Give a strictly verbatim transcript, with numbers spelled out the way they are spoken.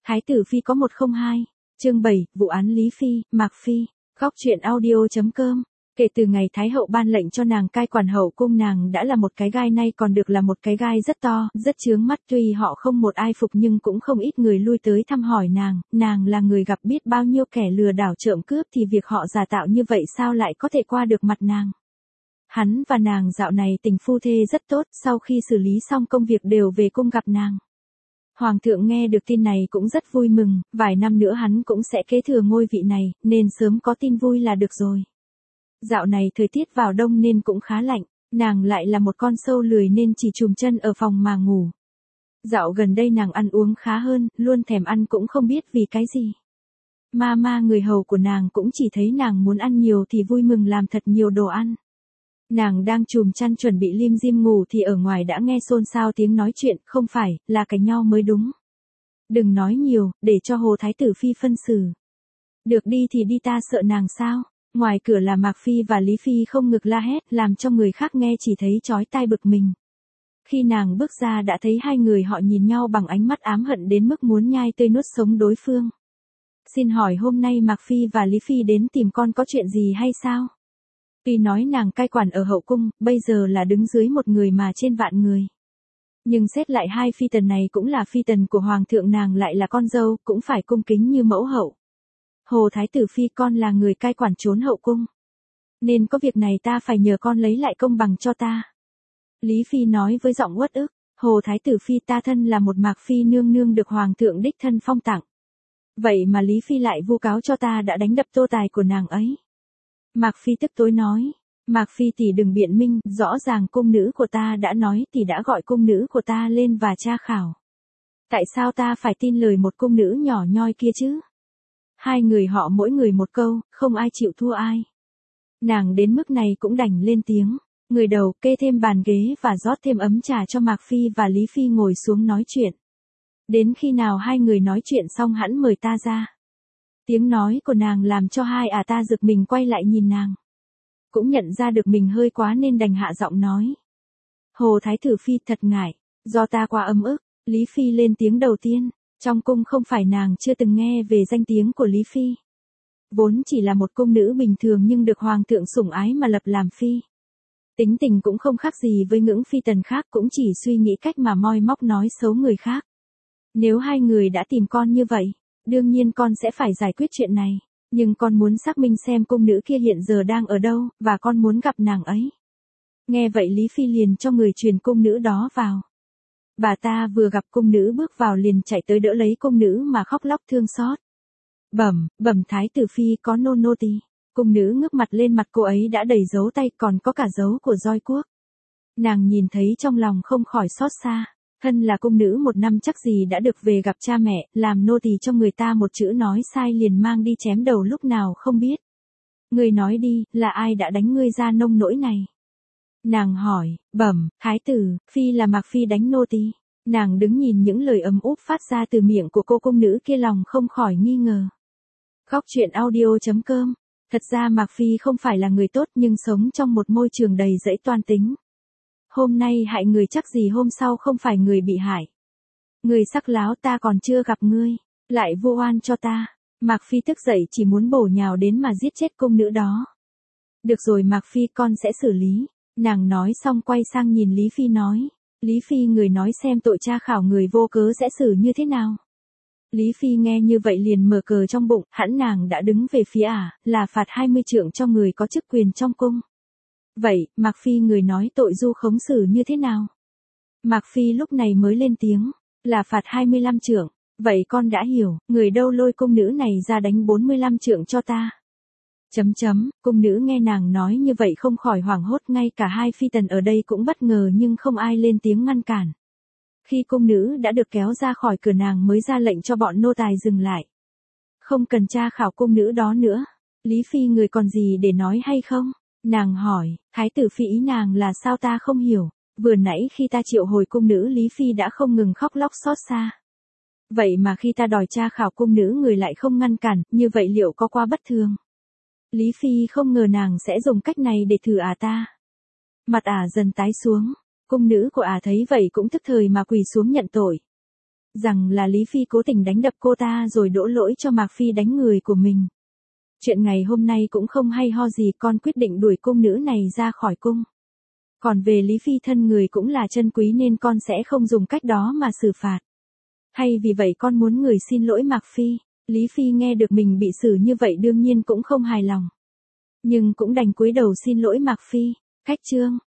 Thái tử Phi có một không hai, chương bảy, vụ án Lý Phi, Mạc Phi, góc truyện audio.com. Kể từ ngày Thái hậu ban lệnh cho nàng cai quản hậu cung, nàng đã là một cái gai, nay còn được là một cái gai rất to, rất chướng mắt. Tuy họ không một ai phục nhưng cũng không ít người lui tới thăm hỏi nàng, nàng là người gặp biết bao nhiêu kẻ lừa đảo trộm cướp, thì việc họ giả tạo như vậy sao lại có thể qua được mặt nàng. Hắn và nàng dạo này tình phu thê rất tốt, sau khi xử lý xong công việc đều về cung gặp nàng. Hoàng thượng nghe được tin này cũng rất vui mừng, vài năm nữa hắn cũng sẽ kế thừa ngôi vị này, nên sớm có tin vui là được rồi. Dạo này thời tiết vào đông nên cũng khá lạnh, nàng lại là một con sâu lười nên chỉ chùm chân ở phòng mà ngủ. Dạo gần đây nàng ăn uống khá hơn, luôn thèm ăn cũng không biết vì cái gì. Ma ma người hầu của nàng cũng chỉ thấy nàng muốn ăn nhiều thì vui mừng làm thật nhiều đồ ăn. Nàng đang chùm chăn chuẩn bị lim dim ngủ thì ở ngoài đã nghe xôn xao tiếng nói chuyện, không phải, là cãi nhau mới đúng. Đừng nói nhiều, để cho Hồ Thái tử Phi phân xử. Được đi thì đi, ta sợ nàng sao? Ngoài cửa là Mạc Phi và Lý Phi không ngực la hét, làm cho người khác nghe chỉ thấy chói tai bực mình. Khi nàng bước ra đã thấy hai người họ nhìn nhau bằng ánh mắt ám hận đến mức muốn nhai tươi nuốt sống đối phương. Xin hỏi hôm nay Mạc Phi và Lý Phi đến tìm con có chuyện gì hay sao? Tuy nói nàng cai quản ở hậu cung, bây giờ là đứng dưới một người mà trên vạn người. Nhưng xét lại hai phi tần này cũng là phi tần của hoàng thượng, nàng lại là con dâu, cũng phải cung kính như mẫu hậu. Hồ Thái tử Phi, con là người cai quản trốn hậu cung, nên có việc này ta phải nhờ con lấy lại công bằng cho ta. Lý Phi nói với giọng uất ức. Hồ Thái tử Phi, ta thân là một Mạc Phi nương nương được hoàng thượng đích thân phong tặng. Vậy mà Lý Phi lại vu cáo cho ta đã đánh đập tô tài của nàng ấy. Mạc Phi tức tối nói, Mạc Phi tỷ đừng biện minh, rõ ràng cung nữ của ta đã nói, tỷ đã gọi cung nữ của ta lên và tra khảo. Tại sao ta phải tin lời một cung nữ nhỏ nhoi kia chứ? Hai người họ mỗi người một câu, không ai chịu thua ai. Nàng đến mức này cũng đành lên tiếng, người đầu kê thêm bàn ghế và rót thêm ấm trà cho Mạc Phi và Lý Phi ngồi xuống nói chuyện. Đến khi nào hai người nói chuyện xong hẵn mời ta ra. Tiếng nói của nàng làm cho hai à ta giật mình quay lại nhìn nàng. Cũng nhận ra được mình hơi quá nên đành hạ giọng nói. Hồ Thái tử Phi, thật ngại, do ta quá ấm ức. Lý Phi lên tiếng đầu tiên, trong cung không phải nàng chưa từng nghe về danh tiếng của Lý Phi. Vốn chỉ là một cung nữ bình thường nhưng được hoàng thượng sủng ái mà lập làm phi. Tính tình cũng không khác gì với những phi tần khác, cũng chỉ suy nghĩ cách mà moi móc nói xấu người khác. Nếu hai người đã tìm con như vậy, đương nhiên con sẽ phải giải quyết chuyện này, nhưng con muốn xác minh xem cung nữ kia hiện giờ đang ở đâu, và con muốn gặp nàng ấy. Nghe vậy Lý Phi liền cho người truyền cung nữ đó vào. Bà ta vừa gặp cung nữ bước vào liền chạy tới đỡ lấy cung nữ mà khóc lóc thương xót. Bẩm, bẩm Thái tử Phi, có nô nô tỳ. Cung nữ ngước mặt lên, mặt cô ấy đã đầy dấu tay, còn có cả dấu của roi cuốc. Nàng nhìn thấy trong lòng không khỏi xót xa. Thân là cung nữ một năm chắc gì đã được về gặp cha mẹ, làm nô tỳ cho người ta một chữ nói sai liền mang đi chém đầu lúc nào không biết. Ngươi nói đi, là ai đã đánh ngươi ra nông nỗi này? Nàng hỏi, bẩm, Thái tử, Phi là Mạc Phi đánh nô tỳ. Nàng đứng nhìn những lời ấm úp phát ra từ miệng của cô cung nữ kia, lòng không khỏi nghi ngờ. Góc truyện audio.com. Thật ra Mạc Phi không phải là người tốt nhưng sống trong một môi trường đầy rẫy toan tính. Hôm nay hại người chắc gì hôm sau không phải người bị hại. Người sắc láo, ta còn chưa gặp ngươi, lại vu oan cho ta. Mạc Phi tức dậy chỉ muốn bổ nhào đến mà giết chết cung nữ đó. Được rồi Mạc Phi, con sẽ xử lý. Nàng nói xong quay sang nhìn Lý Phi nói. Lý Phi, người nói xem tội tra khảo người vô cớ sẽ xử như thế nào. Lý Phi nghe như vậy liền mở cờ trong bụng, hẳn nàng đã đứng về phía ả, là phạt hai mươi trượng cho người có chức quyền trong cung. Vậy, Mạc Phi, người nói tội du khống xử như thế nào? Mạc Phi lúc này mới lên tiếng, là phạt hai mươi lăm trượng. Vậy con đã hiểu, người đâu lôi cung nữ này ra đánh bốn mươi lăm trượng cho ta. Chấm chấm, cung nữ nghe nàng nói như vậy không khỏi hoảng hốt, ngay cả hai phi tần ở đây cũng bất ngờ nhưng không ai lên tiếng ngăn cản. Khi cung nữ đã được kéo ra khỏi cửa nàng mới ra lệnh cho bọn nô tài dừng lại. Không cần tra khảo cung nữ đó nữa. Lý Phi, người còn gì để nói hay không? Nàng hỏi, Thái tử Phi ý nàng là sao ta không hiểu. Vừa nãy khi ta triệu hồi cung nữ Lý Phi đã không ngừng khóc lóc xót xa. Vậy mà khi ta đòi tra khảo cung nữ người lại không ngăn cản, như vậy liệu có quá bất thường? Lý Phi không ngờ nàng sẽ dùng cách này để thử à ta. Mặt ả dần tái xuống, cung nữ của ả thấy vậy cũng tức thời mà quỳ xuống nhận tội. rằng là Lý Phi cố tình đánh đập cô ta rồi đổ lỗi cho Mạc Phi đánh người của mình. Chuyện ngày hôm nay cũng không hay ho gì, con quyết định đuổi cung nữ này ra khỏi cung. Còn về Lý Phi thân người cũng là chân quý nên con sẽ không dùng cách đó mà xử phạt. Hay vì vậy con muốn người xin lỗi Mạc Phi. Lý Phi nghe được mình bị xử như vậy đương nhiên cũng không hài lòng. Nhưng cũng đành cúi đầu xin lỗi Mạc Phi. Khách chương.